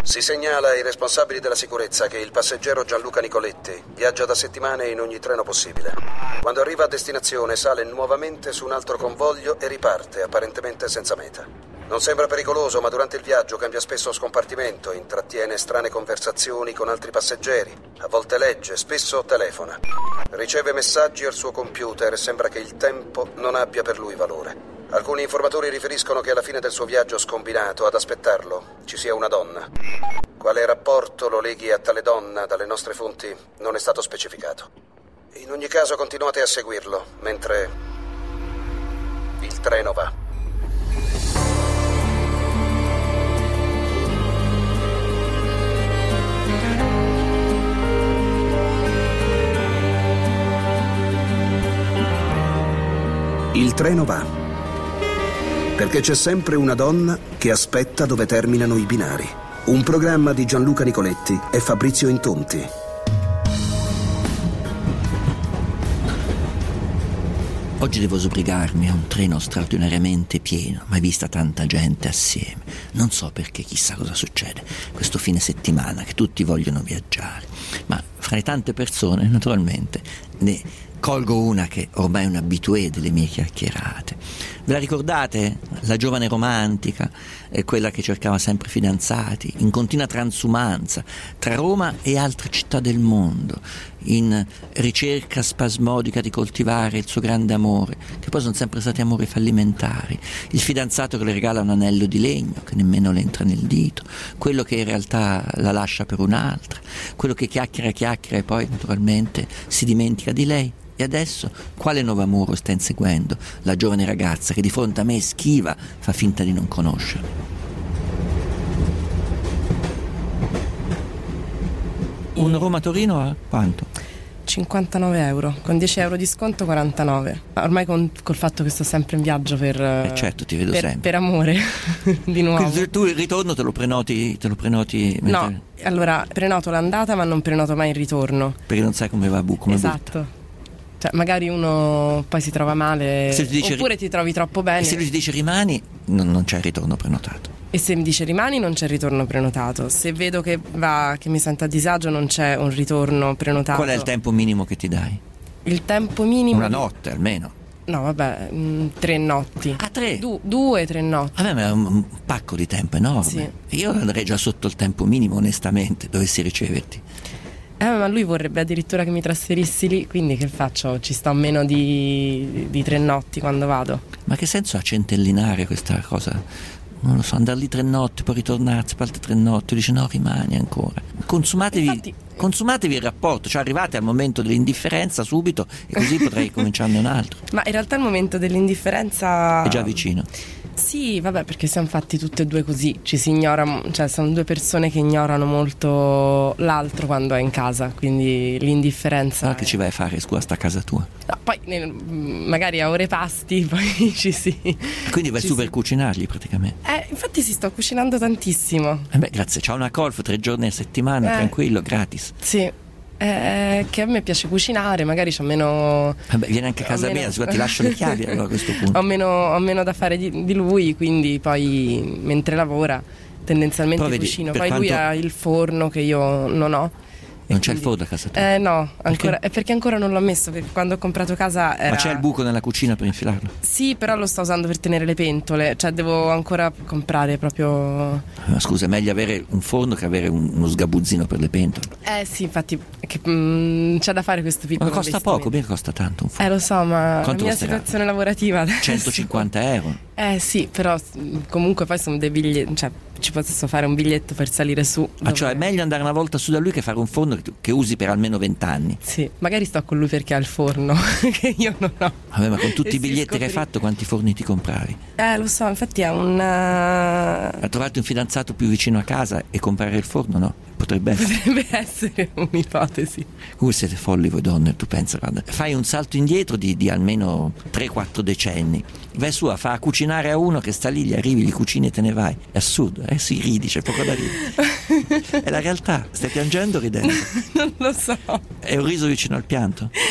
Si segnala ai responsabili della sicurezza che il passeggero Gianluca Nicoletti viaggia da settimane in ogni treno possibile. Quando arriva a destinazione sale nuovamente su un altro convoglio e riparte, apparentemente senza meta. Non sembra pericoloso, ma durante il viaggio cambia spesso scompartimento, intrattiene strane conversazioni con altri passeggeri, a volte legge, spesso telefona. Riceve messaggi al suo computer e sembra che il tempo non abbia per lui valore. Alcuni informatori riferiscono che alla fine del suo viaggio scombinato, ad aspettarlo, ci sia una donna. Quale rapporto lo leghi a tale donna dalle nostre fonti non è stato specificato. In ogni caso continuate a seguirlo, mentre il treno va. Il treno va. Perché c'è sempre una donna che aspetta dove terminano i binari. Un programma di Gianluca Nicoletti e Fabrizio Intonti. Oggi devo sbrigarmi a un treno straordinariamente pieno, mai vista tanta gente assieme. Non so perché, chissà cosa succede questo fine settimana, che tutti vogliono viaggiare. Ma fra le tante persone, naturalmente, ne colgo una che ormai è un habitué delle mie chiacchierate. Ve la ricordate? La giovane romantica, quella che cercava sempre fidanzati, in continua transumanza tra Roma e altre città del mondo, in ricerca spasmodica di coltivare il suo grande amore, che poi sono sempre stati amori fallimentari. Il fidanzato che le regala un anello di legno che nemmeno le entra nel dito, quello che in realtà la lascia per un'altra, quello che chiacchiera e poi naturalmente si dimentica di lei. E adesso quale nuovo amore sta inseguendo la giovane ragazza che di fronte a me schiva, fa finta di non conoscerlo? Un Roma-Torino a quanto? 59 euro, con 10 euro di sconto 49. Ormai col fatto che sto sempre in viaggio per certo, ti vedo sempre. Per amore, di nuovo. Quindi tu il ritorno te lo prenoti mentre... No, allora prenoto l'andata ma non prenoto mai il ritorno. Perché non sai come va come esatto. butta. Cioè magari uno poi si trova male oppure ti trovi troppo bene. E se lui ti dice rimani non c'è il ritorno prenotato. E se mi dice rimani non c'è il ritorno prenotato. Se vedo che mi sento a disagio non c'è un ritorno prenotato. Qual è il tempo minimo che ti dai? Il tempo minimo? Una notte almeno. No vabbè, 3 notti. Ah, 3? 2, 3 notti. Vabbè, ma è un pacco di tempo enorme. Sì. Io andrei già sotto il tempo minimo onestamente, dovessi riceverti. Ma lui vorrebbe addirittura che mi trasferissi lì, quindi che faccio? Ci sto meno di 3 notti quando vado. Ma che senso ha centellinare questa cosa? Non lo so, andare lì 3 notti, poi ritornarsi per altre 3 notti, dice no, rimani ancora. Consumatevi il rapporto, cioè arrivate al momento dell'indifferenza subito e così potrei cominciarne un altro. Ma in realtà il momento dell'indifferenza è già vicino. Sì, vabbè, perché siamo fatti tutte e due così, ci si ignora, cioè sono 2 persone che ignorano molto l'altro quando è in casa, quindi l'indifferenza. Ma che ci vai a fare, scusa, sta a casa tua? No, poi magari a ore pasti poi ci si. Quindi vai su per cucinarli praticamente? Infatti si sto cucinando tantissimo. Grazie, c'ho una colf 3 giorni a settimana, tranquillo, gratis. Sì. Che a me piace cucinare, magari c'ho meno. Vieni anche a casa mia, ti lascio le chiavi allora a questo punto. Ho meno da fare di lui, quindi poi mentre lavora tendenzialmente cucino. Poi lui ha il forno che io non ho. Non c'è il forno a casa tua? No, ancora. È perché ancora non l'ho messo, perché quando ho comprato casa era... Ma c'è il buco nella cucina per infilarlo? Sì, però lo sto usando per tenere le pentole, cioè devo ancora comprare proprio... Ma scusa, è meglio avere un forno che avere uno sgabuzzino per le pentole. Sì, infatti c'è da fare questo piccolo ma costa poco, mica costa tanto un forno. Lo so, ma quanto la mia costerà? situazione lavorativa adesso... 150 euro. Sì, però comunque poi sono dei biglietti, cioè ci posso fare un biglietto per salire su. Cioè è meglio andare una volta su da lui che fare un forno che usi per almeno 20 anni. Sì, magari sto con lui perché ha il forno che io non ho. Vabbè, ma con tutti i biglietti che hai fatto quanti forni ti compravi? Lo so, infatti è a trovarti un fidanzato più vicino a casa e comprare il forno, no? Potrebbe essere un'ipotesi. Come siete folli voi donne, tu pensa, guarda, fai un salto indietro di almeno 3-4 decenni, vai su a far cucinare a uno che sta lì, gli arrivi, gli cucini e te ne vai. È assurdo, sì, ridi, c'è poco da ridere. È la realtà. Stai piangendo o ridendo? Non lo so. È un riso vicino al pianto?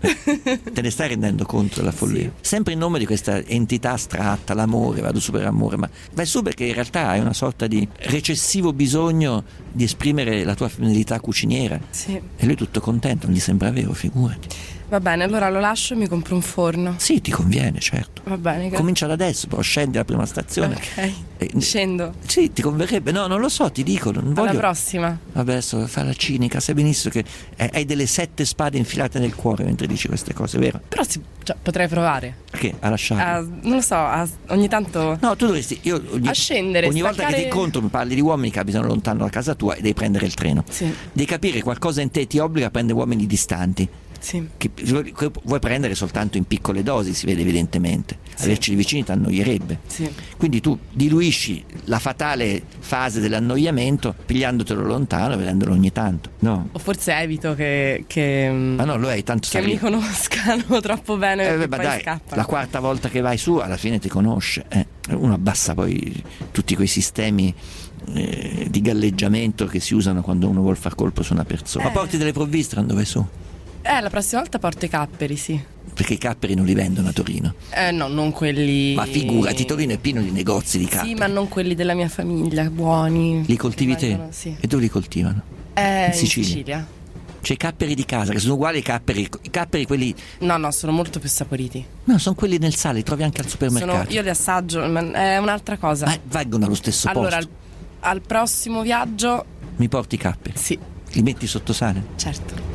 Te ne stai rendendo conto della follia? Sì. Sempre in nome di questa entità astratta, l'amore, vado su per amore, ma vai su perché in realtà hai una sorta di recessivo bisogno di esprimere la tua femminilità cuciniera. Sì. E lui tutto contento, non gli sembra vero, figurati. Va bene, allora lo lascio e mi compro un forno. Sì, ti conviene, certo. Va bene, grazie. Comincia da adesso, però scendi alla prima stazione. Ok, scendo. Sì, ti converrebbe. No, non lo so, ti dico, non voglio. Alla prossima. Vabbè, adesso fa la cinica, sai benissimo che hai delle 7 spade infilate nel cuore mentre dici queste cose, vero? Però potrei provare. Che? A lasciare? Non lo so, ogni tanto. No, tu dovresti. A scendere. Ogni volta che ti incontro mi parli di uomini che abitano lontano da casa tua e devi prendere il treno. Sì. Devi capire che qualcosa in te ti obbliga a prendere uomini distanti. Sì. Che vuoi prendere soltanto in piccole dosi, si vede evidentemente. Sì. Averci vicini ti annoierebbe. Sì. Quindi tu diluisci la fatale fase dell'annoiamento pigliandotelo lontano e vedendolo ogni tanto. No. O forse evito che ma no, lo hai tanto che mi conoscano troppo bene e poi dai, scappano. La quarta volta che vai su alla fine ti conosce. Uno abbassa poi tutti quei sistemi di galleggiamento che si usano quando uno vuol far colpo su una persona. Ma porti delle provviste quando vai su? La prossima volta porto i capperi, sì. Perché i capperi non li vendono a Torino? No, non quelli. Ma figurati, Torino è pieno di negozi di capperi. Sì, ma non quelli della mia famiglia, buoni. Li coltivi te? Sì. E dove li coltivano? In Sicilia. Cioè i capperi di casa, che sono uguali ai capperi quelli. No, sono molto più saporiti. No, sono quelli nel sale, li trovi anche al supermercato. Io li assaggio, ma è un'altra cosa. Ma vengono allo stesso posto. Allora, al prossimo viaggio. Mi porti i capperi? Sì. Li metti sotto sale? Certo.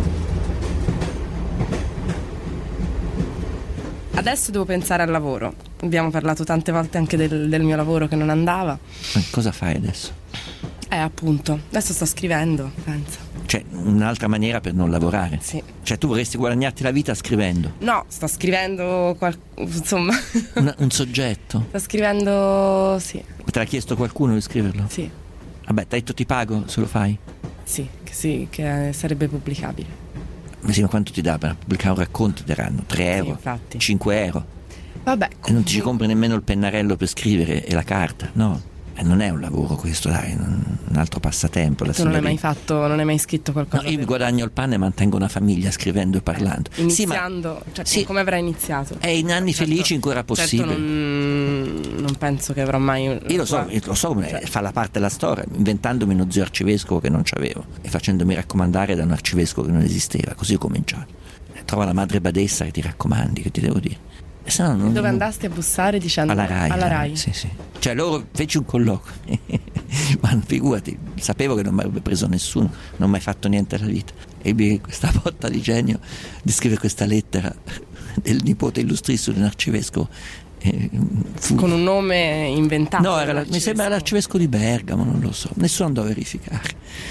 Adesso devo pensare al lavoro. Abbiamo parlato tante volte anche del mio lavoro che non andava. Ma cosa fai adesso? Appunto, adesso sto scrivendo, penso. Cioè, un'altra maniera per non lavorare? Sì. Cioè, tu vorresti guadagnarti la vita scrivendo? No, sto scrivendo insomma. Un soggetto? Sto scrivendo, sì. Te l'ha chiesto qualcuno di scriverlo? Sì. Vabbè, t'ha detto ti pago se lo fai? Sì, che sarebbe pubblicabile. Ma sì, ma quanto ti dà per pubblicare un racconto? Ti daranno 3 euro, infatti. 5 euro. Vabbè. E non ti ci compri nemmeno il pennarello per scrivere e la carta, no? Non è un lavoro questo, dai, un altro passatempo. Tu non hai mai scritto qualcosa? No, io mi guadagno il pane e mantengo una famiglia scrivendo e parlando. Iniziando, sì, come avrai iniziato? In anni felici in cui era possibile. Certo non penso che avrò mai. Io lo so come fa la parte della storia, inventandomi uno zio arcivescovo che non c'avevo e facendomi raccomandare da un arcivescovo che non esisteva. Così ho cominciato. Trova la madre badessa che ti raccomandi, che ti devo dire. Dove andasti a bussare dicendo? Alla Rai. Sì. Cioè loro feci un colloquio. Ma figurati, sapevo che non mi avrebbe preso nessuno, non ho mai fatto niente alla vita. Ebbi questa botta di genio di scrivere questa lettera del nipote illustrissimo di un arcivescovo. Con un nome inventato? No, mi sembra l'arcivescovo di Bergamo, non lo so. Nessuno andò a verificare.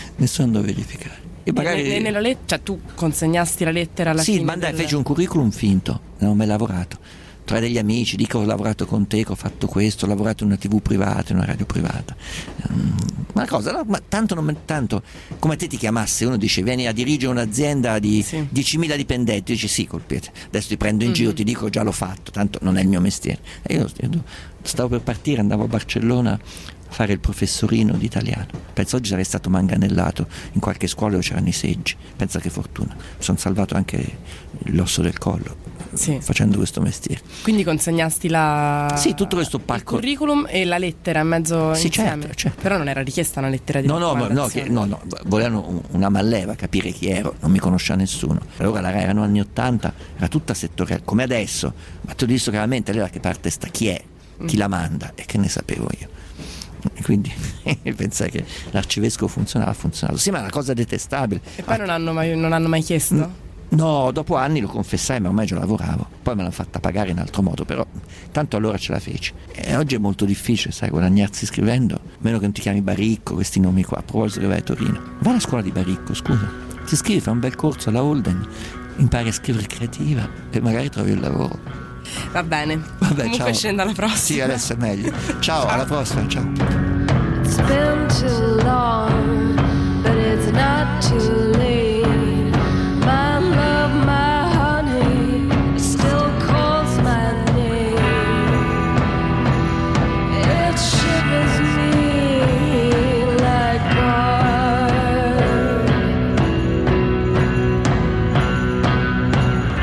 E magari cioè tu consegnasti la lettera alla fine? Sì, mandai, fece un curriculum finto, non ho mai lavorato. Tra degli amici, dico ho lavorato con te, che ho fatto questo, ho lavorato in una TV privata, in una radio privata. Una cosa, no? Ma tanto come te ti chiamasse, uno dice vieni a dirigere un'azienda di 10.000 dipendenti, dici sì, colpite, adesso ti prendo in giro, ti dico già l'ho fatto, tanto non è il mio mestiere. E io stavo per partire, andavo a Barcellona a fare il professorino di italiano. Penso oggi sarei stato manganellato in qualche scuola dove c'erano i seggi. Pensa che fortuna, mi sono salvato anche l'osso del collo facendo questo mestiere. Quindi consegnasti tutto questo pacco, il curriculum e la lettera in mezzo insieme? Certo. Però non era richiesta una lettera di raccomandazione. No, volevano una malleva, capire chi ero, non mi conosceva nessuno. Allora la Rai erano anni 80, era tutta settoriale come adesso, ma tu dici chiaramente lei da che parte sta, chi è, chi la manda, e che ne sapevo io. E quindi pensai che l'arcivescovo funzionava. Sì, ma è una cosa detestabile. E poi non hanno mai chiesto? No, dopo anni lo confessai, ma ormai già lavoravo. Poi me l'hanno fatta pagare in altro modo, però tanto allora ce la feci. E oggi è molto difficile, sai, guadagnarsi scrivendo, a meno che non ti chiami Baricco, questi nomi qua. A proposito che vai a Torino, vai alla scuola di Baricco, scusa, ti iscrivi, fai un bel corso alla Holden, impari a scrivere creativa e magari trovi il lavoro. Va bene. Vabbè, comunque ciao. Scendo alla prossima. Sì, adesso è meglio. Ciao, alla prossima, ciao. It's been too long, but it's not too late. My love, my honey, still calls my name. It shivers me like gold.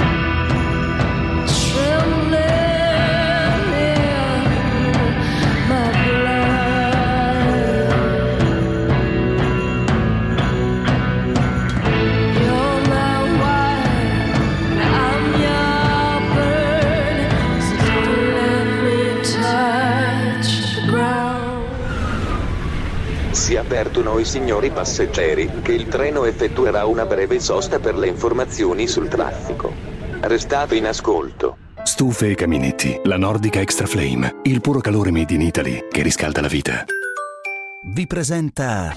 Si avvertono i signori passeggeri che il treno effettuerà una breve sosta per le informazioni sul traffico. Restate in ascolto. Stufe e caminetti, la Nordica Extra Flame, il puro calore made in Italy che riscalda la vita. Vi presenta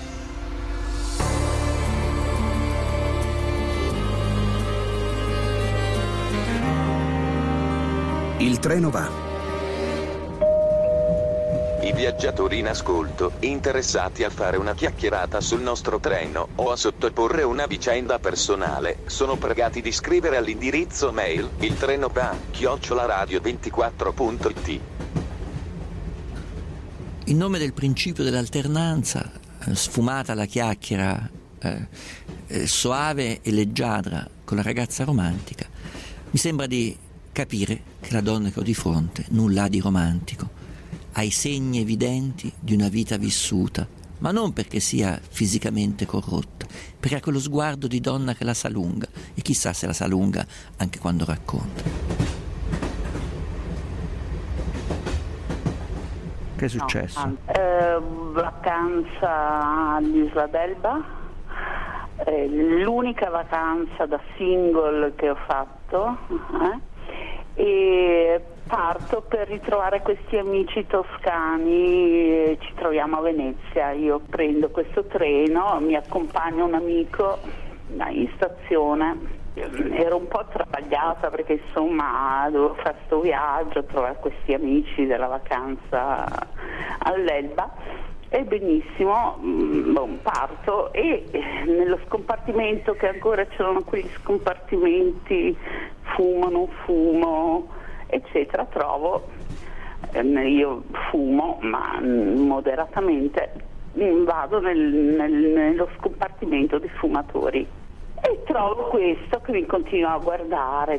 Il treno va. I viaggiatori in ascolto, interessati a fare una chiacchierata sul nostro treno o a sottoporre una vicenda personale, sono pregati di scrivere all'indirizzo mail iltrenova@radio24.it. In nome del principio dell'alternanza, sfumata la chiacchiera soave e leggiadra con la ragazza romantica, mi sembra di capire che la donna che ho di fronte nulla ha di romantico. Ha i segni evidenti di una vita vissuta, ma non perché sia fisicamente corrotta, perché ha quello sguardo di donna che la sa lunga, e chissà se la sa lunga anche quando racconta. Che è successo? Vacanza all'Isla d'Elba, l'unica vacanza da single che ho fatto, e parto per ritrovare questi amici toscani. Ci troviamo a Venezia, io prendo questo treno, mi accompagna un amico in stazione. Ero un po' travagliata perché insomma dovevo fare questo viaggio, trovare questi amici della vacanza all'Elba. E benissimo, parto e nello scompartimento, che ancora c'erano quegli scompartimenti fumo, non fumo, eccetera, trovo, io fumo ma moderatamente, vado nello scompartimento dei fumatori e trovo questo che mi continua a guardare,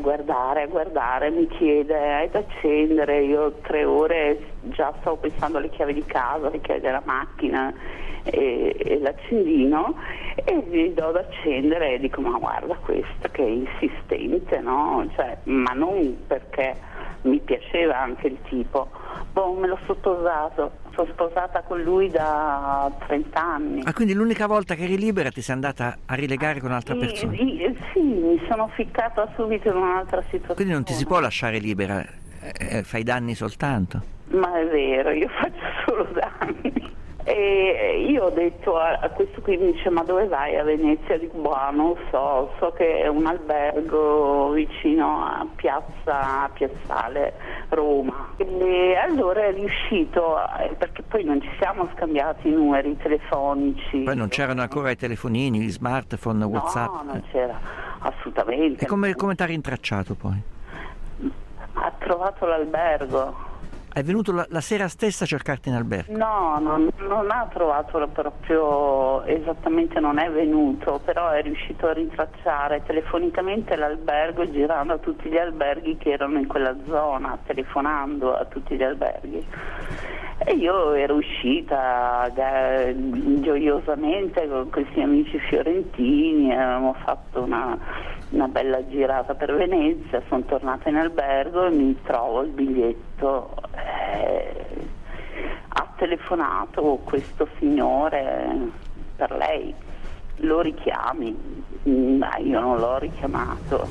mi chiede: hai da accendere? Io 3 ore già stavo pensando alle chiavi di casa, alle chiavi della macchina e l'accendino, e gli do da accendere e dico: ma guarda questo che è insistente, no? Cioè, ma non perché mi piaceva anche il tipo, me l'ho sposato. Sono sposata con lui da 30 anni. Ah, quindi l'unica volta che eri libera ti sei andata a rilegare con un'altra persona? Sì, mi sono ficcata subito in un'altra situazione. Quindi non ti si può lasciare libera, fai danni soltanto. Ma è vero, io faccio solo danni. E io ho detto a questo qui, mi dice: ma dove vai a Venezia? Dico: non so che è un albergo vicino a Piazzale Roma. E allora è riuscito, perché poi non ci siamo scambiati i numeri telefonici. Poi non c'erano ancora i telefonini, gli smartphone, WhatsApp. No, non c'era assolutamente. E come ti ha rintracciato poi? Ha trovato l'albergo. È venuto la sera stessa a cercarti in albergo? No, non ha trovato proprio esattamente, non è venuto, però è riuscito a rintracciare telefonicamente l'albergo, girando a tutti gli alberghi che erano in quella zona, telefonando a tutti gli alberghi. E io ero uscita gioiosamente con questi amici fiorentini, avevamo fatto una bella girata per Venezia, sono tornata in albergo e mi trovo il biglietto. Ha telefonato questo signore per lei, lo richiami? Io non l'ho richiamato.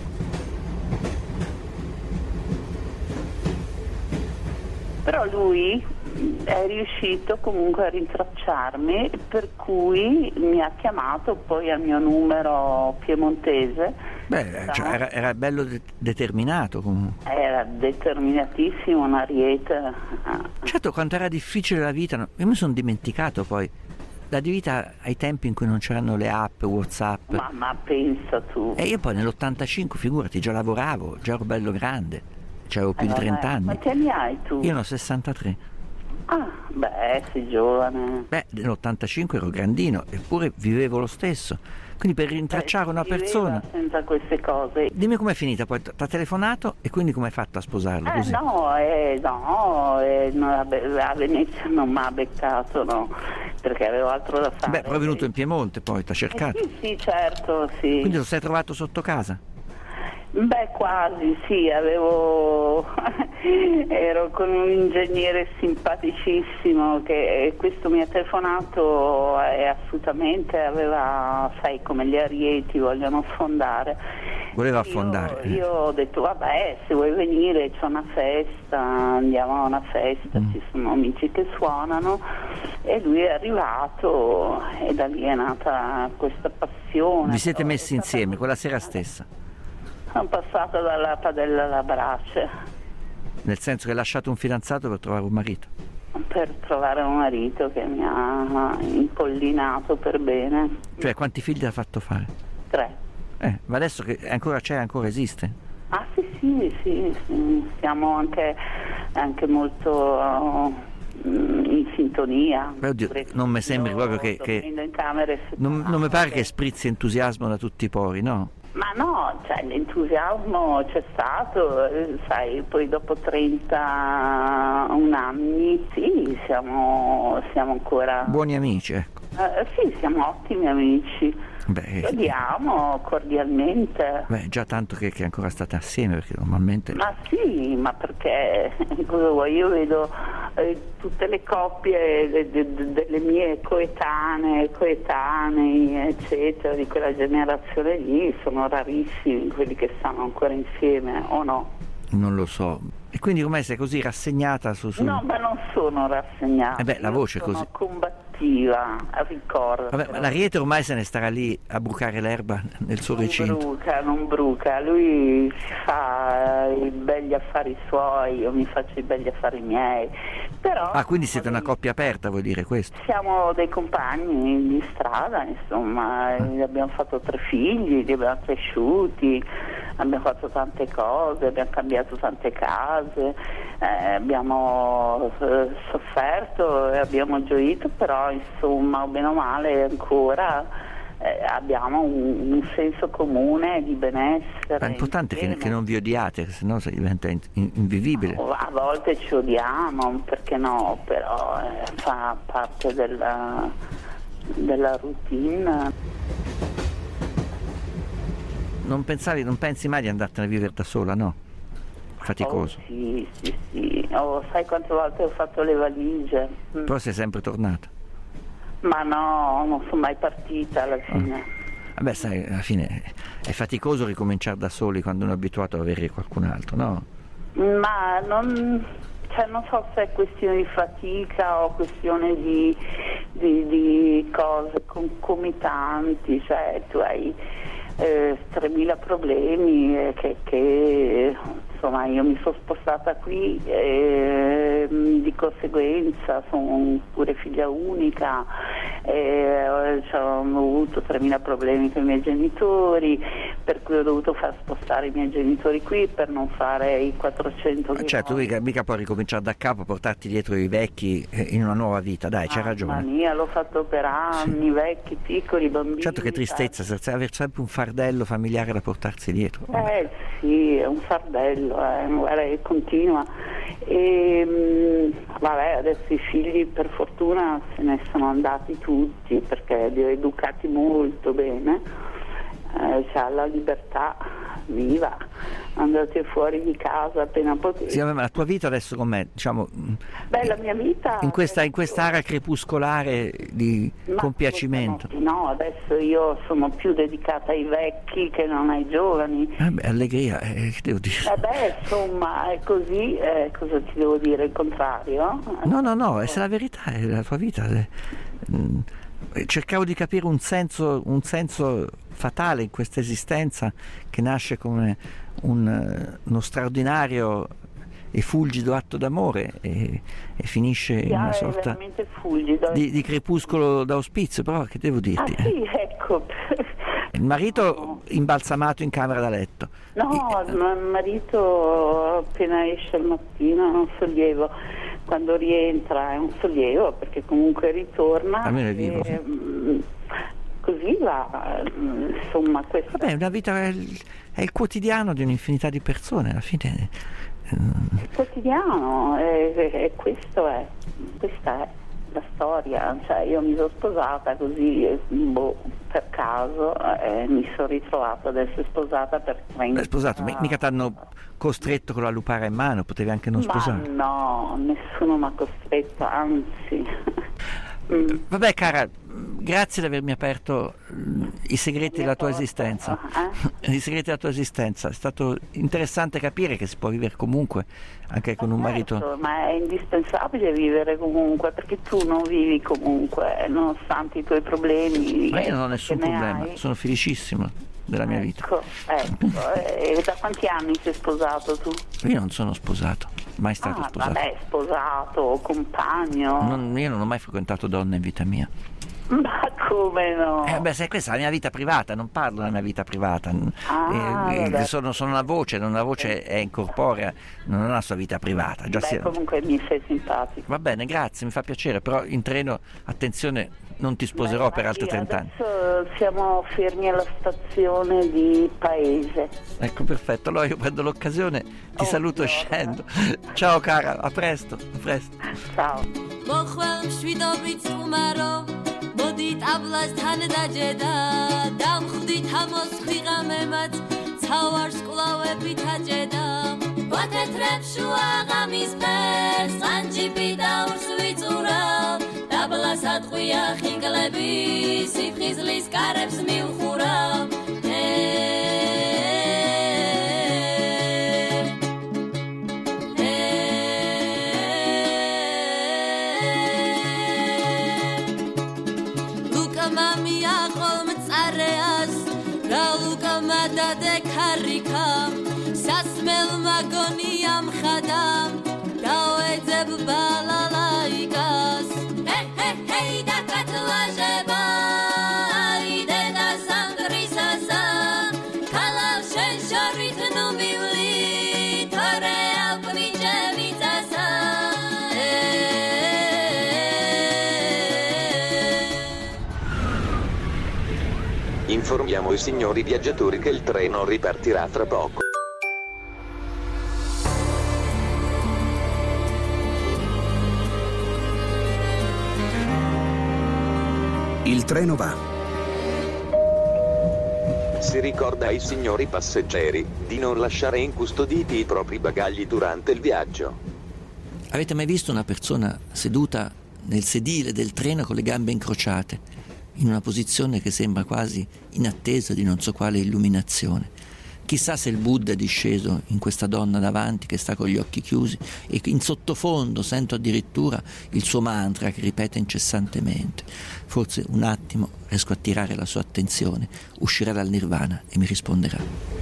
Però lui è riuscito comunque a rintracciarmi, per cui mi ha chiamato poi al mio numero piemontese. Cioè era bello determinato comunque. Era determinatissimo, un ariete. Certo, quanto era difficile la vita, io mi sono dimenticato poi la di vita ai tempi in cui non c'erano le app, WhatsApp. Ma pensa tu. E io poi nell'85, figurati, già lavoravo, già ero bello grande, avevo più di 30 anni. Quanti anni hai tu? Io ne ho 63. Ah, sei giovane. Nell'85 ero grandino, eppure vivevo lo stesso. Quindi per rintracciare una persona senza queste cose. Dimmi com'è finita, poi ti ha telefonato e quindi come hai fatto a sposarlo? Così? A Venezia non mi ha beccato, no, perché avevo altro da fare. Però è venuto in Piemonte, poi ti ha cercato. Sì, certo, sì. Quindi lo sei trovato sotto casa? Beh, quasi, sì, ero con un ingegnere simpaticissimo che questo mi ha telefonato e assolutamente aveva, sai, come gli arieti vogliono affondare. Voleva affondare. Io ho detto, vabbè, se vuoi venire c'è una festa, andiamo a una festa, ci sono amici che suonano, e lui è arrivato e da lì è nata questa passione. Vi siete messi insieme quella sera stessa? Sono passata dalla padella alla brace. Nel senso che hai lasciato un fidanzato per trovare un marito? Per trovare un marito che mi ha impollinato per bene. Cioè, quanti figli ha fatto fare? 3. Ma adesso che ancora c'è, ancora esiste? Ah sì. Siamo anche molto in sintonia. Beh, oddio, non mi sembri proprio che non mi pare che sprizzi entusiasmo da tutti i pori, no? Ma no, cioè l'entusiasmo c'è stato, sai, poi dopo 31 anni, sì, siamo ancora... Buoni amici, ecco. Sì, siamo ottimi amici. Beh, odiamo cordialmente. Beh, già tanto che ancora state assieme, perché normalmente... Ma sì, ma perché, cosa vuoi, io vedo tutte le coppie delle mie coetanei, eccetera, di quella generazione lì, sono rarissimi quelli che stanno ancora insieme, o no? Non lo so. E quindi ormai sei così rassegnata su... No, ma non sono rassegnata. La voce è così. Sono combattiva, ricordo. Vabbè, ma l'Ariete ormai se ne starà lì a bucare l'erba nel suo recinto. Non bruca, lui si fa i begli affari suoi, io mi faccio i begli affari miei. Però... Ah, quindi siete una coppia aperta, vuol dire questo? Siamo dei compagni di strada, insomma, abbiamo fatto 3 figli, li abbiamo cresciuti, abbiamo fatto tante cose, abbiamo cambiato tante case, abbiamo sofferto e abbiamo gioito, però insomma, bene o male ancora abbiamo un senso comune di benessere. Ma è importante che non vi odiate, se no diventa invivibile. A volte ci odiamo, perché no, però fa parte della routine. Non pensi mai di andartene a vivere da sola, no? Faticoso. Oh, sì. Sai quante volte ho fatto le valigie? Però sei sempre tornata. Ma no, non sono mai partita alla fine. Vabbè, sai, alla fine è faticoso ricominciare da soli quando uno è abituato ad avere qualcun altro, no? Ma non so se è questione di fatica o questione di cose concomitanti, cioè tu hai 3.000 problemi che insomma io mi sono spostata qui di conseguenza, sono pure figlia unica, ho avuto 3.000 problemi con i miei genitori, per cui ho dovuto far spostare i miei genitori qui per non fare i 400 km. Certo, mica puoi ricominciare da capo, portarti dietro i vecchi in una nuova vita, dai, c'hai ragione. Mamma mia, l'ho fatto per anni, sì. Vecchi, piccoli, bambini. Certo, che tristezza, aver sempre un fardello familiare da portarsi dietro. Sì, è un fardello, guarda, che continua. E vabbè, adesso i figli per fortuna se ne sono andati tutti, perché li ho educati molto bene. C'ha la libertà, viva, andate fuori di casa appena potete. Sì, ma la tua vita adesso com'è? Diciamo, la mia vita in quest'area crepuscolare di compiacimento. No, adesso io sono più dedicata ai vecchi che non ai giovani. Allegria, che devo dire? Insomma, è così, cosa ti devo dire, il contrario? No, è la verità, è la tua vita. Cercavo di capire un senso fatale in questa esistenza che nasce come uno straordinario e fulgido atto d'amore e finisce in una sorta di crepuscolo d'auspizio, però che devo dirti? Sì, ecco. Il marito imbalsamato in camera da letto. No, il marito appena esce al mattino è un sollievo, quando rientra è un sollievo perché comunque ritorna. Almeno è vivo. Così va, insomma, questo. Vabbè, una vita è il quotidiano di un'infinità di persone, alla fine. Il quotidiano, questo è. la storia, cioè io mi sono sposata così, per caso, e mi sono ritrovata ad essere sposata per 30 Sposato, mica t'hanno costretto con la lupara in mano, potevi anche non sposare. Ma no, nessuno mi ha costretto, anzi. Vabbè cara, grazie di avermi aperto i segreti della tua esistenza. I segreti della tua esistenza. È stato interessante capire che si può vivere comunque, anche con un marito. Ma è indispensabile vivere comunque, perché tu non vivi comunque, nonostante i tuoi problemi. Ma io non ho nessun problema, sono felicissimo della mia vita. Ecco. E da quanti anni sei sposato tu? Io non sono sposato, mai stato sposato. Vabbè, sposato, compagno. Io non ho mai frequentato donne in vita mia. Ma come no? Sai, questa è la mia vita privata, non parlo della mia vita privata. Sono una voce, una voce è incorporea, non ha la sua vita privata. Comunque mi sei simpatico. Va bene, grazie, mi fa piacere, però in treno, attenzione, non ti sposerò per altri 30 anni. Adesso siamo fermi alla stazione di Paese. Ecco, perfetto, allora io prendo l'occasione, ti saluto e scendo. Ciao cara, a presto. Ciao. მოდით აბლასთან დაჯედა დამხვდით ამოს ხიღამემაც ცავარს კლავებით აჯედა ვათეთრებ შუა ღამის ფერს ყანჯიბი დაურს ვიწურავ დაბლას ატყვია ხინკლები სიფხიზლის კარებს მივხურავ სასმელ მაგონიამ ხადამ დავეძებ ბალალაიკას ჰეი დაკატლაჟება აიდე და სანგრისასა ქალავ შენ შორით ნუ მივლი თორე აკვიჭევიცასა Informiamo i signori viaggiatori che il treno ripartirà tra poco. Il treno va. Si ricorda ai signori passeggeri di non lasciare incustoditi i propri bagagli durante il viaggio. Avete mai visto una persona seduta nel sedile del treno con le gambe incrociate, in una posizione che sembra quasi in attesa di non so quale illuminazione? Chissà se il Buddha è disceso in questa donna davanti che sta con gli occhi chiusi e in sottofondo sento addirittura il suo mantra che ripete incessantemente. Forse un attimo riesco a attirare la sua attenzione, uscirà dal nirvana e mi risponderà.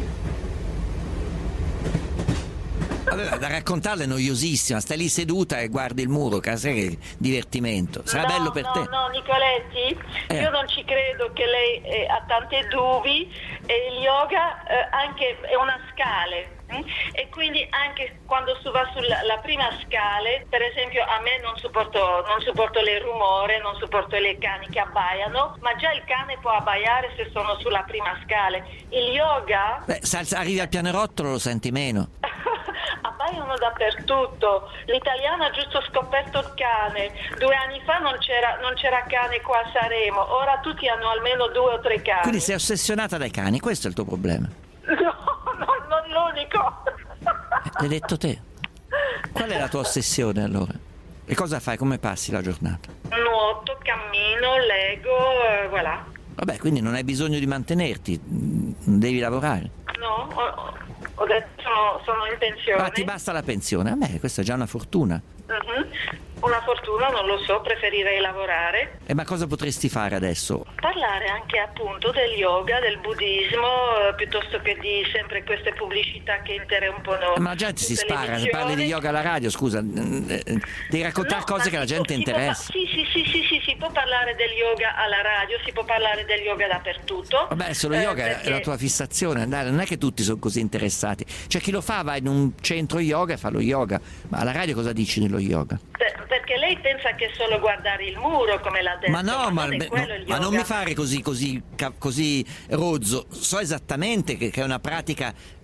Allora, da raccontarle è noiosissima, stai lì seduta e guardi il muro, che divertimento. Sarà bello per te. No, Nicoletti, io non ci credo che lei ha tante dubbi e il yoga anche è una scala. E quindi anche quando si va sulla prima scala, per esempio a me non sopporto il rumore, non sopporto le cani che abbaiano, ma già il cane può abbaiare se sono sulla prima scala. Il yoga... se arrivi al pianerottolo lo senti meno. Abbaiano dappertutto. L'italiano ha giusto scoperto il cane. 2 anni fa non c'era cane qua a Sanremo, ora tutti hanno almeno 2 o 3 cani. Quindi sei ossessionata dai cani, questo è il tuo problema? No, non l'unico. L'hai detto te. Qual è la tua ossessione allora? E cosa fai? Come passi la giornata? Nuoto, cammino, leggo, voilà. Vabbè, quindi non hai bisogno di mantenerti, devi lavorare. No, ho detto sono in pensione. Ah, ti basta la pensione? A me questa è già una fortuna. Una fortuna, non lo so, preferirei lavorare. Ma cosa potresti fare adesso? Parlare anche appunto del yoga, del buddismo, piuttosto che di sempre queste pubblicità che interrompono. Ma la gente si spara, se parli di yoga alla radio, scusa, devi raccontare cose che la gente interessa. Sì, si può parlare del yoga alla radio, si può parlare del yoga dappertutto. Vabbè, se lo yoga è la tua fissazione, dai, non è che tutti sono così interessati. Cioè chi lo fa va in un centro yoga e fa lo yoga, ma alla radio cosa dici dello yoga? Perché lei pensa che solo guardare il muro, come l'ha detto. Ma no, ma non mi fare così rozzo. So esattamente che è una pratica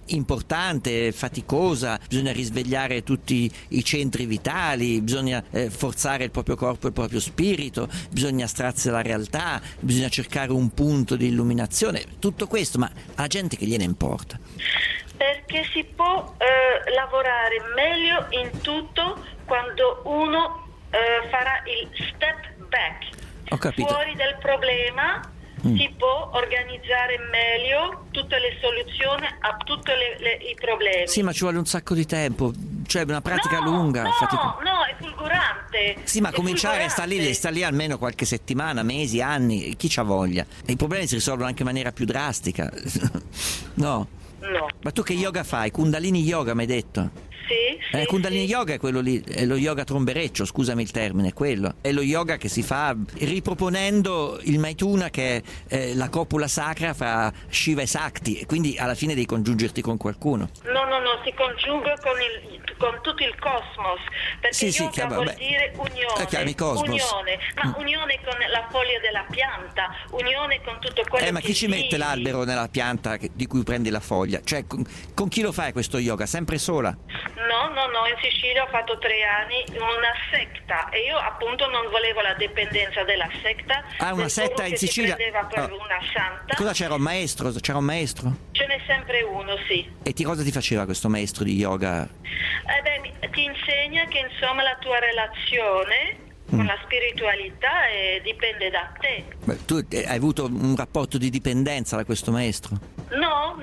importante, faticosa, bisogna risvegliare tutti i centri vitali, bisogna forzare il proprio corpo e il proprio spirito, bisogna astrarsi dalla realtà, bisogna cercare un punto di illuminazione, tutto questo, ma alla gente che gliene importa? Perché si può lavorare meglio in tutto quando uno farà il step back. Ho capito. Fuori del problema si può organizzare meglio tutte le soluzioni a tutti i problemi. Sì, ma ci vuole un sacco di tempo, cioè una pratica lunga. No, è fulgurante. Sì, ma cominciare sta lì almeno qualche settimana, mesi, anni, chi c'ha voglia? E i problemi si risolvono anche in maniera più drastica. No? No. Ma tu che yoga fai? Kundalini yoga, mi hai detto? Sì. Kundalini yoga è quello lì, è lo yoga trombereccio, scusami il termine, quello. È lo yoga che si fa riproponendo il Maituna, che è la copula sacra fra Shiva e Sakti, e quindi alla fine devi congiungerti con qualcuno. No, si congiunge con tutto il cosmos, perché yoga vuol dire unione, ma unione con la foglia della pianta, unione con tutto quello che ma chi ci mette l'albero nella pianta di cui prendi la foglia? Cioè, con chi lo fai questo yoga? Sempre sola? No, in Sicilia ho fatto 3 anni in una secta e io appunto non volevo la dipendenza della secta. Una setta in Sicilia? Si prendeva per una santa. Cosa c'era, un maestro? Ce n'è sempre uno, sì. E cosa ti faceva questo maestro di yoga? Ti insegna che insomma la tua relazione con la spiritualità dipende da te. Beh, tu hai avuto un rapporto di dipendenza da questo maestro? No.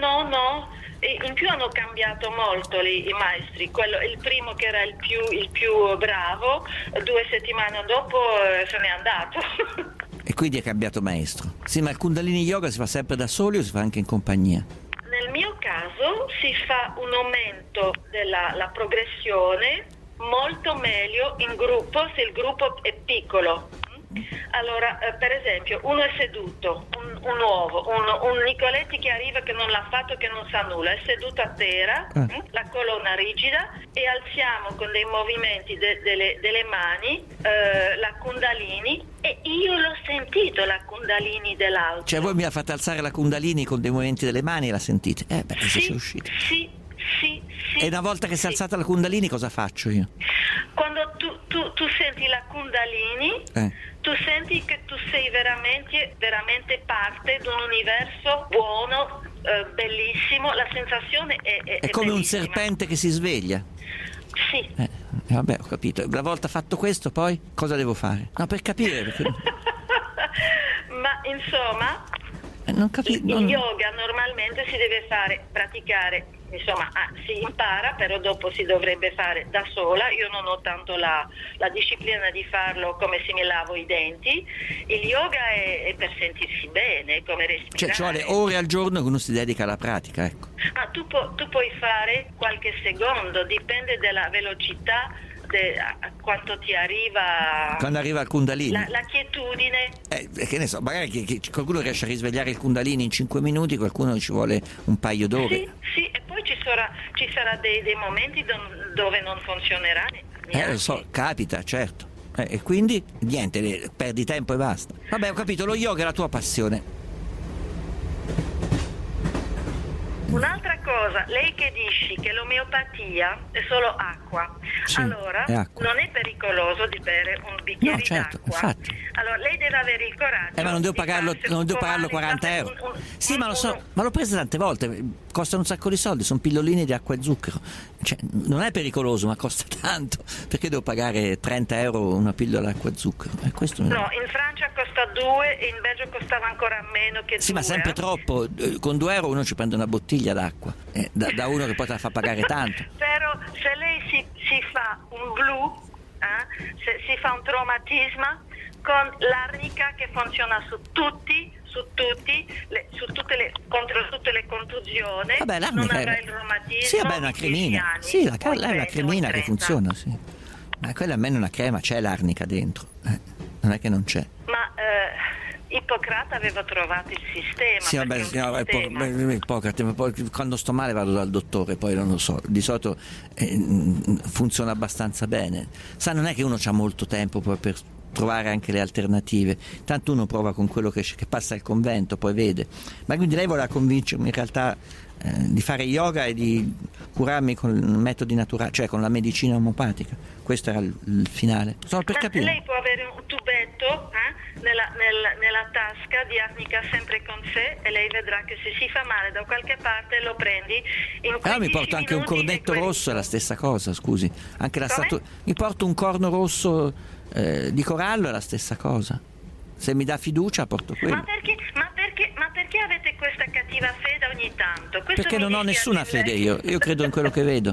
E in più hanno cambiato molto i maestri. Il primo che era il più bravo, 2 settimane dopo se n'è andato. E quindi è cambiato maestro. Sì, ma il Kundalini yoga si fa sempre da soli o si fa anche in compagnia? Nel mio caso si fa un aumento della progressione molto meglio in gruppo se il gruppo è piccolo. Allora, per esempio, uno è seduto, un nuovo, un Nicoletti che arriva che non l'ha fatto, che non sa nulla, è seduto a terra, la colonna rigida, e alziamo con dei movimenti delle mani la Kundalini, e io l'ho sentito la Kundalini dell'altro. Cioè voi mi ha fatto alzare la Kundalini con dei movimenti delle mani e la sentite? Sì, sei uscito. Sì. E una volta che si è alzata la Kundalini cosa faccio io? Quando tu senti la Kundalini, tu senti che tu sei veramente parte di un universo buono, bellissimo, la sensazione è come bellissima. Un serpente che si sveglia? Sì. Vabbè, ho capito. Una volta fatto questo, poi cosa devo fare? No, per capire. Ma insomma, non capisco. Il yoga normalmente si deve praticare, insomma, si impara, però dopo si dovrebbe fare da sola. Io non ho tanto la disciplina di farlo come se mi lavo i denti. Il yoga è per sentirsi bene, come respirare. Cioè ci vuole ore al giorno che uno si dedica alla pratica, ecco. Tu puoi fare qualche secondo, dipende dalla velocità, a quanto ti arriva. Quando arriva il Kundalini, la quietudine. Che ne so, magari che qualcuno riesce a risvegliare il Kundalini in 5 minuti, qualcuno ci vuole un paio d'ore. Sì, e poi ci sarà dei momenti dove non funzionerà neanche. Lo so, capita, certo. E quindi niente, perdi tempo e basta. Vabbè, ho capito, lo yoga è la tua passione. Un'altra cosa, lei che dici che l'omeopatia è solo acqua, sì, allora non è pericoloso di bere un bicchiere d'acqua. Infatti. Allora lei deve avere il coraggio. Ma non devo pagarlo 40 euro. Sì, ma lo so, ma l'ho presa tante volte, costano un sacco di soldi, sono pilloline di acqua e zucchero. Cioè, non è pericoloso, ma costa tanto. Perché devo pagare 30 euro una pillola d'acqua e zucchero? Questo no, in Francia costa 2 e in Belgio costava ancora meno che 2. Sì, ma sempre troppo. Con 2 euro uno ci prende una bottiglia d'acqua, da uno che poi te la fa pagare tanto. Però se lei si fa un blu, se si fa un traumatismo con l'arnica che funziona contro tutte le contusioni, non avrà il reumatismo. Sì, vabbè, è una cremina. Sì, è una cremina che funziona, sì. Ma quella almeno è una crema, c'è l'arnica dentro. Non è che non c'è. Ma Ippocrate aveva trovato il sistema. Sì, vabbè, Ippocrate, ma poi quando sto male vado dal dottore, poi non lo so, di solito funziona abbastanza bene. Sa, non è che uno c'ha molto tempo poi per trovare anche le alternative. Tanto uno prova con quello che passa al convento, poi vede. Ma quindi lei voleva convincermi in realtà di fare yoga e di curarmi con metodi naturali, cioè con la medicina omeopatica. Questo era il finale. Solo per capire. Lei può avere un tubetto nella tasca di arnica sempre con sé, e lei vedrà che se si fa male da qualche parte lo prendi in 15 mi porto anche un cornetto rosso, è la stessa cosa, scusi. Anche mi porto un corno rosso di corallo, è la stessa cosa. Se mi dà fiducia porto quello. Ma perché avete questa cattiva fede ogni tanto? Perché non ho nessuna fede io credo in quello che vedo.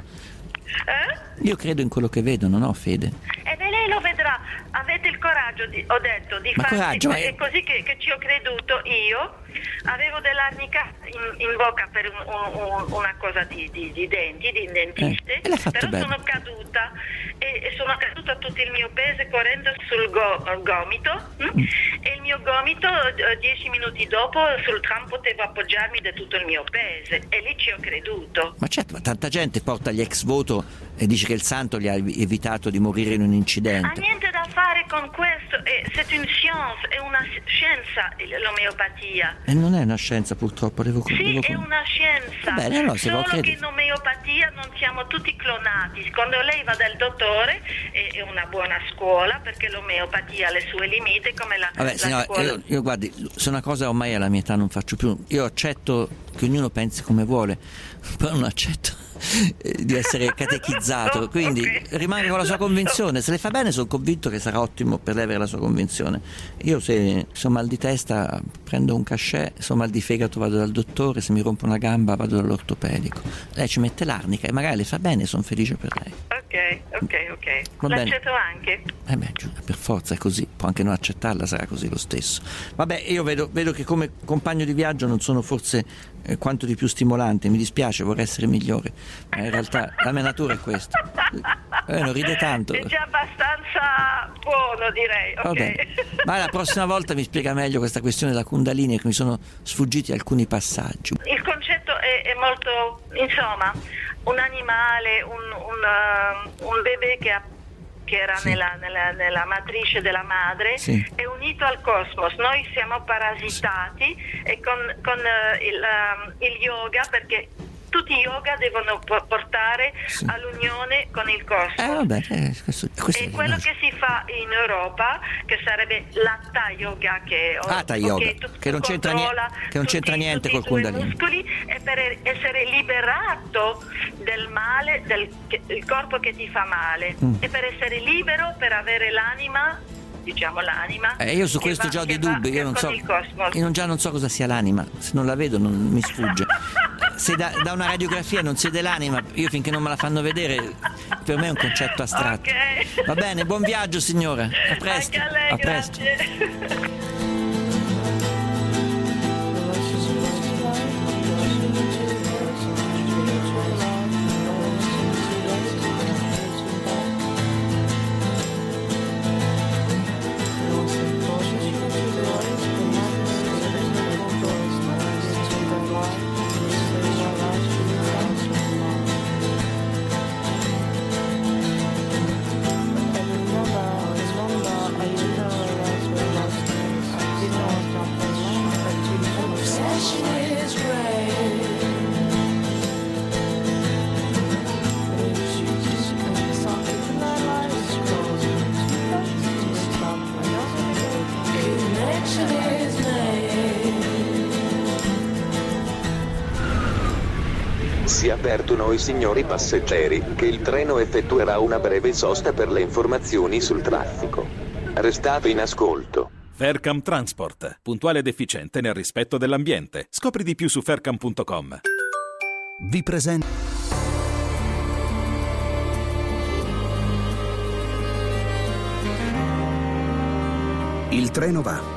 Io credo in quello che vedo, non ho fede. E lei lo vedrà, avete il coraggio, ho detto, di farsi, è così che ci ho creduto io. Avevo dell'arnica in bocca per una cosa di denti, di dentiste, però bene. Sono caduta e sono caduta tutto il mio peso correndo sul gomito e il mio gomito 10 minuti dopo sul tram potevo appoggiarmi di tutto il mio peso, e lì ci ho creduto. Ma certo, ma tanta gente porta gli ex voto e dice che il santo gli ha evitato di morire in un incidente. Ha niente da fare con questo, c'est une science, è una scienza l'omeopatia. E non è una scienza, purtroppo, è una scienza. Bene, allora, solo che in omeopatia non siamo tutti clonati. Quando lei va dal dottore è una buona scuola, perché l'omeopatia ha le sue limiti, come la signora, scuola. Io guardi, se una cosa ormai alla mia età non faccio più, io accetto che ognuno pensi come vuole, però non accetto di essere catechizzato, quindi rimanga con la sua convinzione. Se le fa bene, sono convinto che sarà ottimo per lei avere la sua convinzione. Io se ho mal di testa prendo un cachet, se ho mal di fegato vado dal dottore, se mi rompo una gamba vado dall'ortopedico. Lei ci mette l'arnica e magari le fa bene, sono felice per lei. Ok, l'accetto anche. Per forza è così, può anche non accettarla, sarà così lo stesso. Vabbè, io vedo che come compagno di viaggio non sono forse quanto di più stimolante, mi dispiace, vorrei essere migliore, ma in realtà la mia natura è questa. Non ride tanto. È già abbastanza buono, direi. Vabbè. Ma la prossima volta mi spiega meglio questa questione della Kundalini, che mi sono sfuggiti alcuni passaggi. Il concetto è molto, insomma, un animale, un bebè che era nella matrice della madre, è unito al cosmos. Noi siamo parasitati e con il yoga, perché tutti i yoga devono portare all'unione con il cosmos. Questo è quello che si fa in Europa, che sarebbe l'Hatha Yoga, che non c'entra niente col Kundalini. Muscoli, e per essere liberato del male, il corpo che ti fa male, e per essere libero, per avere l'anima, diciamo l'anima. Io su questo già ho dei dubbi, io non so cosa sia l'anima, se non la vedo non mi sfugge. Se da una radiografia non si vede l'anima, io finché non me la fanno vedere, per me è un concetto astratto. Va bene, buon viaggio signora, a presto. Anche a lei, a presto. grazie. Si avvertono i signori passeggeri che il treno effettuerà una breve sosta per le informazioni sul traffico. Restate in ascolto. Faircam Transport, puntuale ed efficiente nel rispetto dell'ambiente. Scopri di più su faircam.com. Vi presento. Il treno va.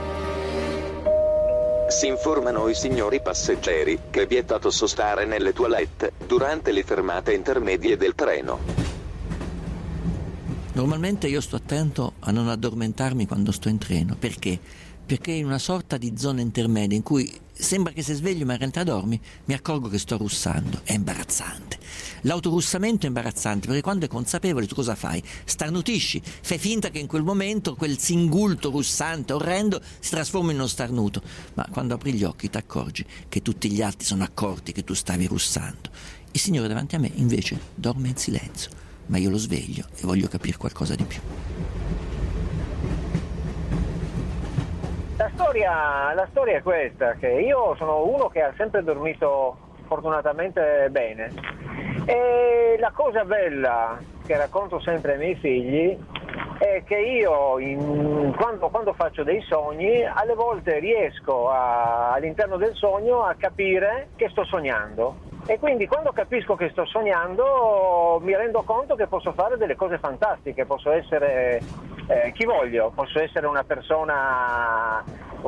Si informano i signori passeggeri che è vietato sostare nelle toilette durante le fermate intermedie del treno. Normalmente io sto attento a non addormentarmi quando sto in treno, perché perché in una sorta di zona intermedia in cui sembra che sei sveglio ma in realtà dormi, mi accorgo che sto russando. È imbarazzante. L'autorussamento è imbarazzante, perché quando è consapevole tu cosa fai? Starnutisci, fai finta che in quel momento quel singulto russante orrendo si trasforma in uno starnuto, ma quando apri gli occhi ti accorgi che tutti gli altri sono accorti che tu stavi russando. Il signore davanti a me invece dorme in silenzio, ma io lo sveglio e voglio capire qualcosa di più. La storia è questa, che io sono uno che ha sempre dormito fortunatamente bene, e la cosa bella che racconto sempre ai miei figli è che io quando faccio dei sogni alle volte riesco all'interno del sogno a capire che sto sognando, e quindi quando capisco che sto sognando mi rendo conto che posso fare delle cose fantastiche, posso essere chi voglio, posso essere una persona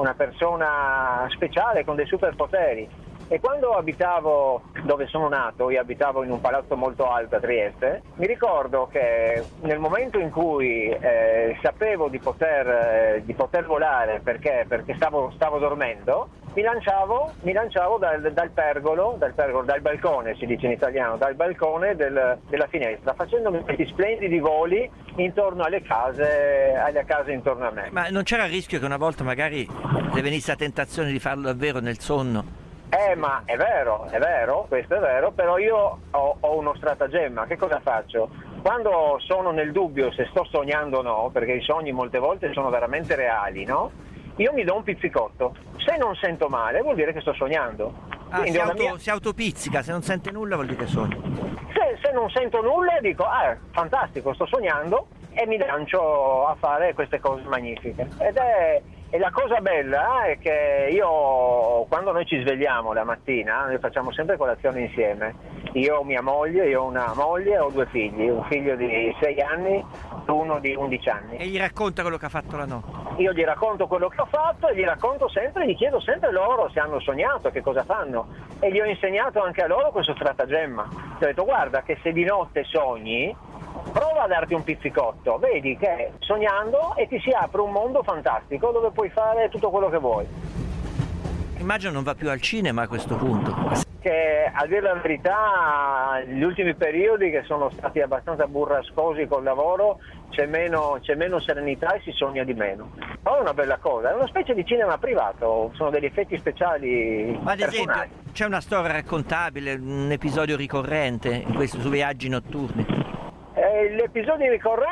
speciale con dei superpoteri. E quando abitavo dove sono nato, io abitavo in un palazzo molto alto a Trieste, mi ricordo che nel momento in cui sapevo di poter volare perché stavo dormendo, mi lanciavo dal pergolo, dal balcone si dice in italiano, dal balcone della finestra, facendomi questi splendidi voli intorno alle case intorno a me. Ma non c'era il rischio che una volta magari le venisse la tentazione di farlo davvero nel sonno? Ma è vero, questo è vero, però io ho uno stratagemma. Che cosa faccio? Quando sono nel dubbio se sto sognando o no, perché i sogni molte volte sono veramente reali, no? Io mi do un pizzicotto. Se non sento male vuol dire che sto sognando. Si autopizzica, se non sente nulla vuol dire che sogna. Se non sento nulla dico, fantastico, sto sognando, e mi lancio a fare queste cose magnifiche. E la cosa bella è che quando noi ci svegliamo la mattina, noi facciamo sempre colazione insieme. Io ho mia moglie, io ho una moglie e ho 2 figli, un figlio di 6 anni e uno di 11 anni. E gli racconta quello che ha fatto la notte? Io gli racconto quello che ho fatto e gli chiedo sempre loro se hanno sognato, che cosa fanno. E gli ho insegnato anche a loro questo stratagemma. Gli ho detto, guarda che se di notte sogni, prova a darti un pizzicotto, vedi che sognando e ti si apre un mondo fantastico dove puoi fare tutto quello che vuoi. Immagino non va più al cinema a questo punto. Che a dire la verità gli ultimi periodi che sono stati abbastanza burrascosi col lavoro c'è meno serenità e si sogna di meno. Però è una bella cosa, è una specie di cinema privato, sono degli effetti speciali. Ma ad esempio c'è una storia raccontabile, un episodio ricorrente in questi su viaggi notturni? L'episodio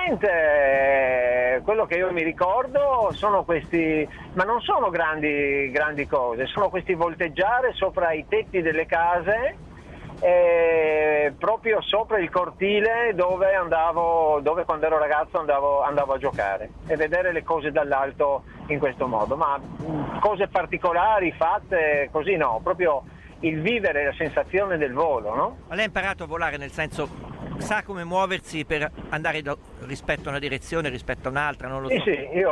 ricorrente, quello che io mi ricordo, sono questi, ma non sono grandi cose, sono questi volteggiare sopra i tetti delle case, proprio sopra il cortile dove quando ero ragazzo andavo a giocare, e vedere le cose dall'alto in questo modo, ma cose particolari fatte così no, proprio il vivere la sensazione del volo, no? Ma lei ha imparato a volare, nel senso sa come muoversi per andare rispetto a una direzione, rispetto a un'altra, non lo so. Sì, io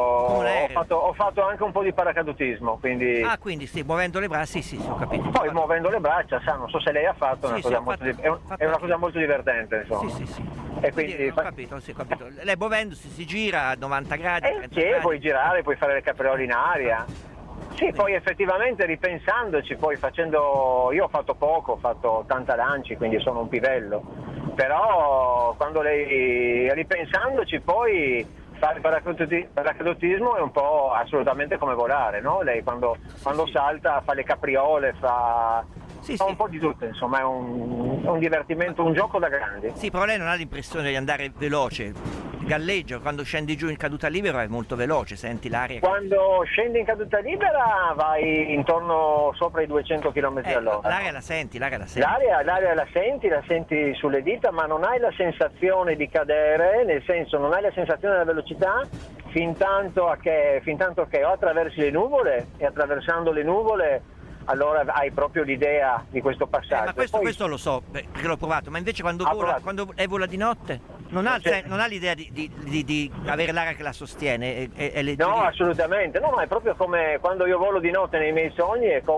ho fatto anche un po' di paracadutismo, quindi... quindi sì, muovendo le braccia, sì, ho capito. Poi muovendo le braccia, non so se lei ha fatto, è una cosa molto divertente, insomma. Sì. E quindi ho capito. Lei muovendosi si gira a 90 gradi, 30 gradi. Puoi girare, puoi fare le capriole in aria. Sì, poi effettivamente ripensandoci, io ho fatto poco, ho fatto 80 lanci, quindi sono un pivello, però quando lei, ripensandoci, poi fare paracadutismo è un po' assolutamente come volare, no? Lei quando salta fa le capriole, fa un po' di tutto, insomma è un divertimento, un gioco da grandi. Sì, però lei non ha l'impressione di andare veloce, galleggia, quando scendi giù in caduta libera è molto veloce, senti l'aria. Quando scendi in caduta libera vai intorno sopra i 200 km all'ora. L'aria la senti. L'aria la senti sulle dita, ma non hai la sensazione di cadere, nel senso non hai la sensazione della velocità fin tanto che o attraversi le nuvole, e attraversando le nuvole allora hai proprio l'idea di questo passaggio. Ma questo lo so, perché l'ho provato, ma invece quando vola di notte non ha l'idea di avere l'aria che la sostiene? No, assolutamente, no, è proprio come quando io volo di notte nei miei sogni, è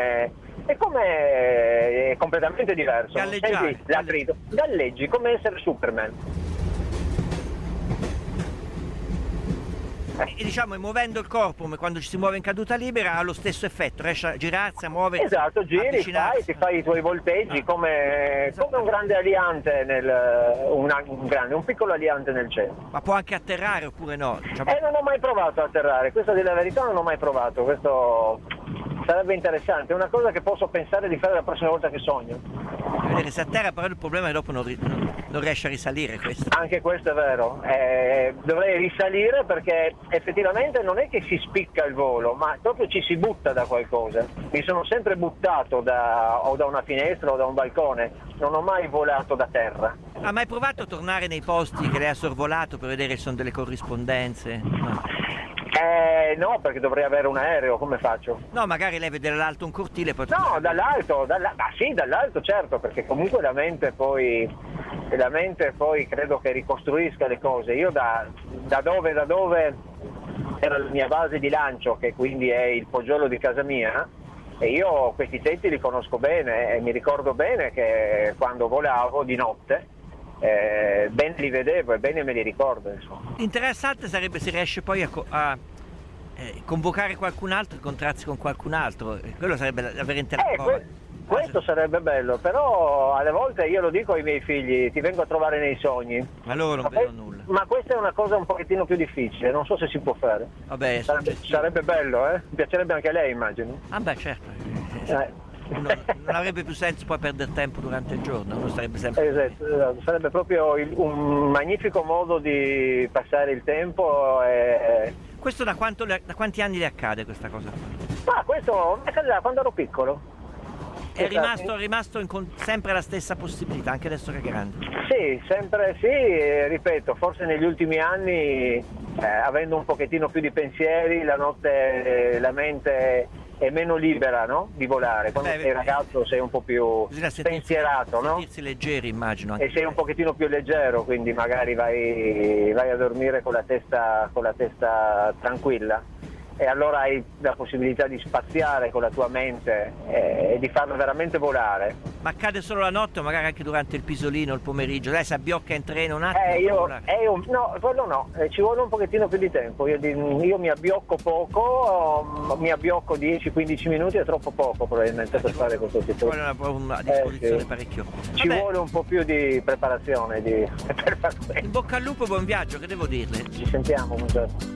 completamente diverso. Galleggi come essere Superman. E diciamo, muovendo il corpo, come quando ci si muove in caduta libera, ha lo stesso effetto, riesce a girarsi, a muoversi. Esatto, giri, ti fai i tuoi volteggi come un grande aliante, un piccolo aliante nel cielo. Ma può anche atterrare oppure no? Non ho mai provato a atterrare, questa della verità non ho mai provato, questo sarebbe interessante, è una cosa che posso pensare di fare la prossima volta che sogno. Vedere se atterra, però il problema è che dopo non riesce a risalire questo. Anche questo è vero, dovrei risalire perché effettivamente non è che si spicca il volo, ma proprio ci si butta da qualcosa. Mi sono sempre buttato o da una finestra o da un balcone, non ho mai volato da terra. Ha mai provato a tornare nei posti che lei ha sorvolato per vedere se sono delle corrispondenze? No, perché dovrei avere un aereo, come faccio? No, magari lei vede dall'alto un cortile. No, dall'alto, sì, dall'alto certo, perché comunque la mente poi credo che ricostruisca le cose. Io da dove era la mia base di lancio, che quindi è il poggiolo di casa mia, e io questi tetti li conosco bene e mi ricordo bene che quando volavo di notte bene li vedevo e bene me li ricordo, insomma. Interessante sarebbe se riesce poi a convocare qualcun altro, incontrarsi con qualcun altro, quello sarebbe la vera interazione. Questo sarebbe bello, però alle volte io lo dico ai miei figli, ti vengo a trovare nei sogni. Ma loro non vedono nulla. Ma questa è una cosa un pochettino più difficile, non so se si può fare. Vabbè, sarebbe bello, Mi piacerebbe anche a lei, immagino. Ah beh, certo. Non avrebbe più senso poi perdere tempo durante il giorno, uno starebbe sempre. Esatto. Sarebbe proprio un magnifico modo di passare il tempo. Questo da quanti anni le accade questa cosa? Ma questo mi accade da quando ero piccolo. È rimasto sempre la stessa possibilità, anche adesso che è grande? Sì, sempre sì, ripeto, forse negli ultimi anni, avendo un pochettino più di pensieri, la notte la mente è meno libera, no? Di volare. Quando sei ragazzo sei un po' più pensierato, no? Sentirsi leggeri, immagino. Anche e sei un pochettino più leggero, quindi magari vai a dormire con la testa tranquilla. E allora hai la possibilità di spaziare con la tua mente e di farla veramente volare. Ma accade solo la notte o magari anche durante il pisolino, il pomeriggio? Lei si abbiocca in treno un attimo? No, quello no, ci vuole un pochettino più di tempo. Io mi abbiocco poco, mi abbiocco 10-15 minuti, è troppo poco probabilmente per fare questo tipo. Ci vuole una disposizione parecchio. Ci vuole un po' più di preparazione per fare questo. In bocca al lupo, buon viaggio, che devo dirle? Ci sentiamo, buongiorno.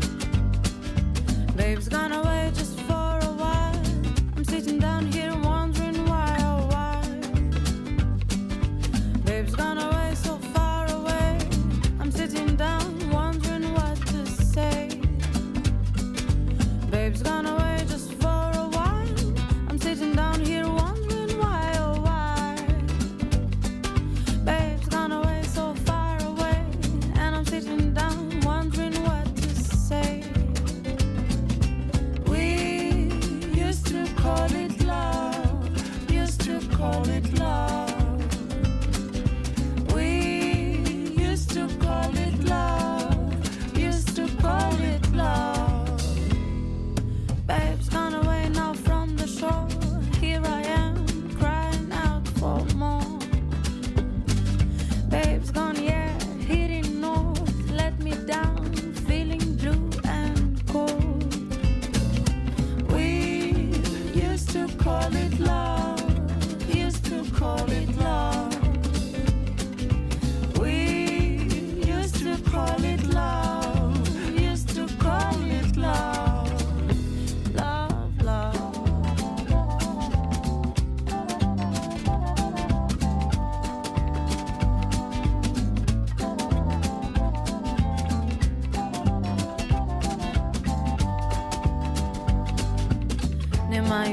Babe's gone away just for a while. I'm sitting down here wondering why, oh why. Babe's gone away so far away. I'm sitting down wondering what to say. Babe's gone away just for a while. I'm sitting down here wondering why, oh why. Babe's gone away so far away. And I'm sitting down wondering what to say. Call it love, used to call it love. We used to call it love, used to call it love. Babe's gone away now from the shore. Here I am crying out for more. Babe's gone, yeah, heading north. Let me down, feeling blue and cold. To call it love, used to call it love. We used to call it love, used to call it love. Love, love. Nemai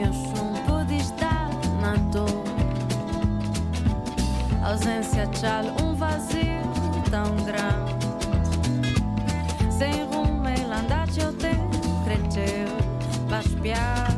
ausência c'ha vazio tão grande. Sem rumo ele andace o tempo, cresceu, va spiare.